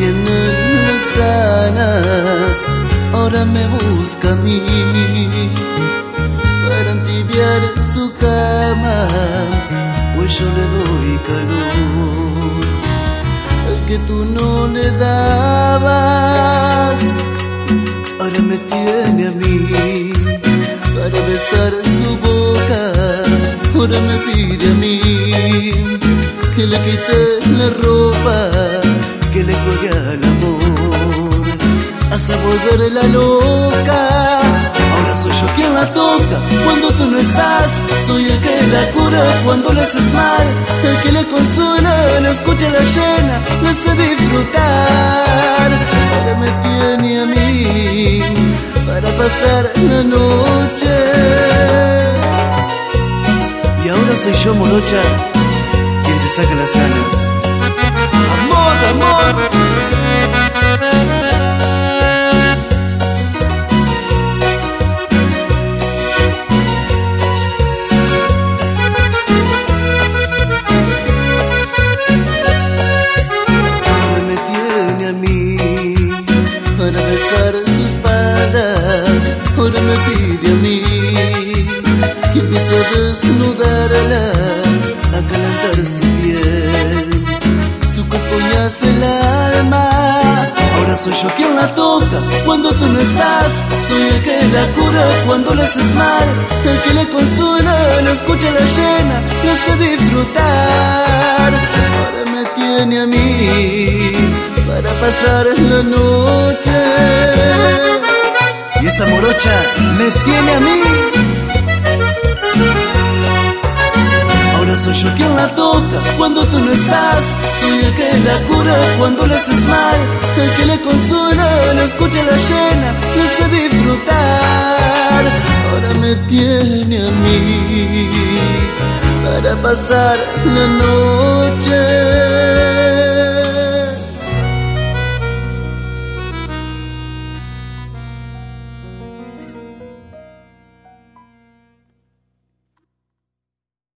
tienen las ganas, ahora me busca a mí para entibiar su cama, pues yo le doy calor al que tú no le dabas. Ahora me tiene a mí para besar su boca, ahora me pide a mí que le quite la ropa, que le juegue al amor hasta volverla loca. Ahora soy yo quien la toca cuando tú no estás, soy el que la cura cuando le haces mal, el que le consuela, la escucha, la llena, la hace disfrutar. Ahora me tiene a mí para pasar la noche, y ahora soy yo, morocha, quien te saca las ganas. Amor, amor. Ahora me tiene a mí para besar su espalda, ahora me pide a mí que empiece a desnudarla, a calentar su piel, su cuerpo y hasta el alma. Ahora soy yo quien la toca cuando tú no estás, soy el que la cura cuando le haces mal, el que le consuela, la escucha, la llena, la hace disfrutar. Ahora me tiene a mí para pasar la noche, y esa morocha me tiene a mí. Ahora soy yo quien la toca cuando tú no estás, soy el que la cura cuando le haces mal, el que le consuela, la escucha, la llena, la hace disfrutar. Ahora me tiene a mí para pasar la noche.